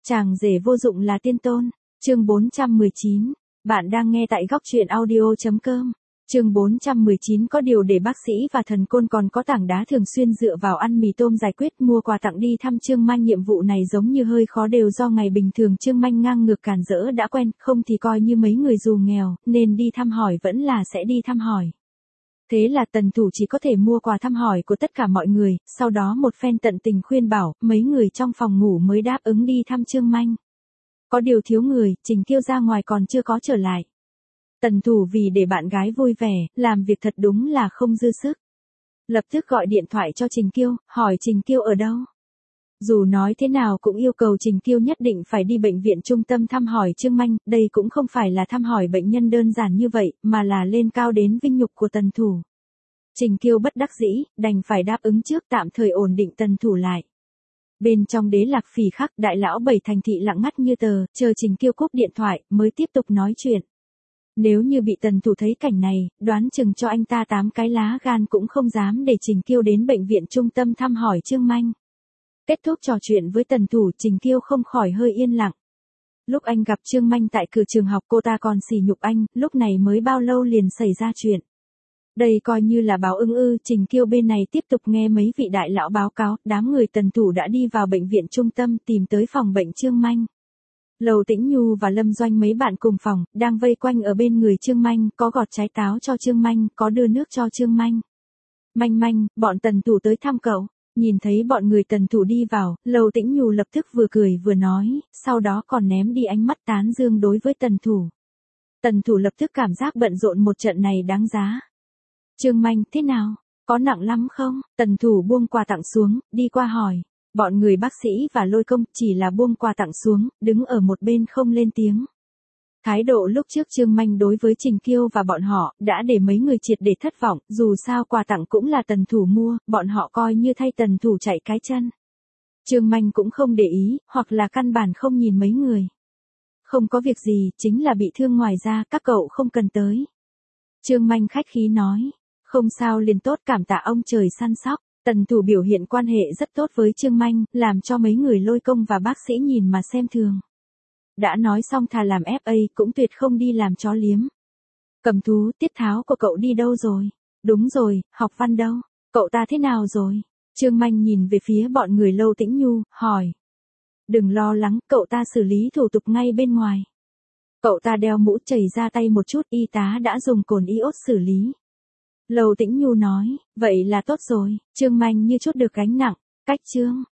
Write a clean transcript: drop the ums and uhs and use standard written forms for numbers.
Chàng rể vô dụng là tiên tôn. Chương 419. Bạn đang nghe tại góc truyện audio.com. Chương 419 có điều để bác sĩ và thần côn còn có tảng đá thường xuyên dựa vào ăn mì tôm giải quyết mua quà tặng đi thăm Trương Manh. Nhiệm vụ này giống như hơi khó đều do ngày bình thường Trương Manh ngang ngược cản rỡ đã quen, không thì coi như mấy người dù nghèo, nên đi thăm hỏi vẫn là sẽ đi thăm hỏi. Thế là Tần Thủ chỉ có thể mua quà thăm hỏi của tất cả mọi người, sau đó một phen tận tình khuyên bảo, mấy người trong phòng ngủ mới đáp ứng đi thăm Trương Manh. Có điều thiếu người, Trình Kiêu ra ngoài còn chưa có trở lại. Tần Thủ vì để bạn gái vui vẻ, làm việc thật đúng là không dư sức. Lập tức gọi điện thoại cho Trình Kiêu, hỏi Trình Kiêu ở đâu. Dù nói thế nào cũng yêu cầu Trình Kiêu nhất định phải đi bệnh viện trung tâm thăm hỏi Trương Manh, đây cũng không phải là thăm hỏi bệnh nhân đơn giản như vậy, mà là lên cao đến vinh nhục của Tần Thủ. Trình Kiêu bất đắc dĩ, đành phải đáp ứng trước tạm thời ổn định Tần Thủ lại. Bên trong Đế Lạc Phỉ Khắc, đại lão Bảy Thành thị lặng ngắt như tờ, chờ Trình Kiêu cúp điện thoại, mới tiếp tục nói chuyện. Nếu như bị Tần Thủ thấy cảnh này, đoán chừng cho anh ta 8 cái lá gan cũng không dám để Trình Kiêu đến bệnh viện trung tâm thăm hỏi Trương Manh. Kết thúc trò chuyện với Tần Thủ, Trình Kiêu không khỏi hơi yên lặng. Lúc anh gặp Trương Manh tại cửa trường học cô ta còn sỉ nhục anh, lúc này mới bao lâu liền xảy ra chuyện. Đây coi như là báo ứng ư. Trình Kiêu bên này tiếp tục nghe mấy vị đại lão báo cáo, đám người Tần Thủ đã đi vào bệnh viện trung tâm tìm tới phòng bệnh Trương Manh. Lầu Tĩnh Nhu và Lâm Doanh mấy bạn cùng phòng, đang vây quanh ở bên người Trương Manh, có gọt trái táo cho Trương Manh, có đưa nước cho Trương Manh. Manh Manh, bọn Tần Thủ tới thăm cậu. Nhìn thấy bọn người Tần Thủ đi vào, Lầu Tĩnh Nhu lập tức vừa cười vừa nói, sau đó còn ném đi ánh mắt tán dương đối với Tần Thủ. Tần Thủ lập tức cảm giác bận rộn một trận này đáng giá. Trương Manh, thế nào? Có nặng lắm không? Tần Thủ buông quà tặng xuống, đi qua hỏi. Bọn người bác sĩ và Lôi Công chỉ là buông quà tặng xuống, đứng ở một bên không lên tiếng. Thái độ lúc trước Trương Manh đối với Trình Kiêu và bọn họ, đã để mấy người triệt để thất vọng, dù sao quà tặng cũng là Tần Thủ mua, bọn họ coi như thay Tần Thủ chạy cái chân. Trương Manh cũng không để ý, hoặc là căn bản không nhìn mấy người. Không có việc gì, chính là bị thương ngoài ra, các cậu không cần tới. Trương Manh khách khí nói, không sao liền tốt, cảm tạ ông trời săn sóc. Tần Thủ biểu hiện quan hệ rất tốt với Trương Manh, làm cho mấy người Lôi Công và bác sĩ nhìn mà xem thường. Đã nói xong thà làm FA cũng tuyệt không đi làm chó liếm. Cầm Thú, Tiết Tháo của cậu đi đâu rồi? Đúng rồi, học văn đâu? Cậu ta thế nào rồi? Trương Manh nhìn về phía bọn người Lầu Tĩnh Nhu, hỏi. Đừng lo lắng, cậu ta xử lý thủ tục ngay bên ngoài. Cậu ta đeo mũ chảy ra tay một chút, y tá đã dùng cồn iốt xử lý. Lầu Tĩnh Nhu nói, vậy là tốt rồi. Trương Manh như chút được gánh nặng. Cách Trương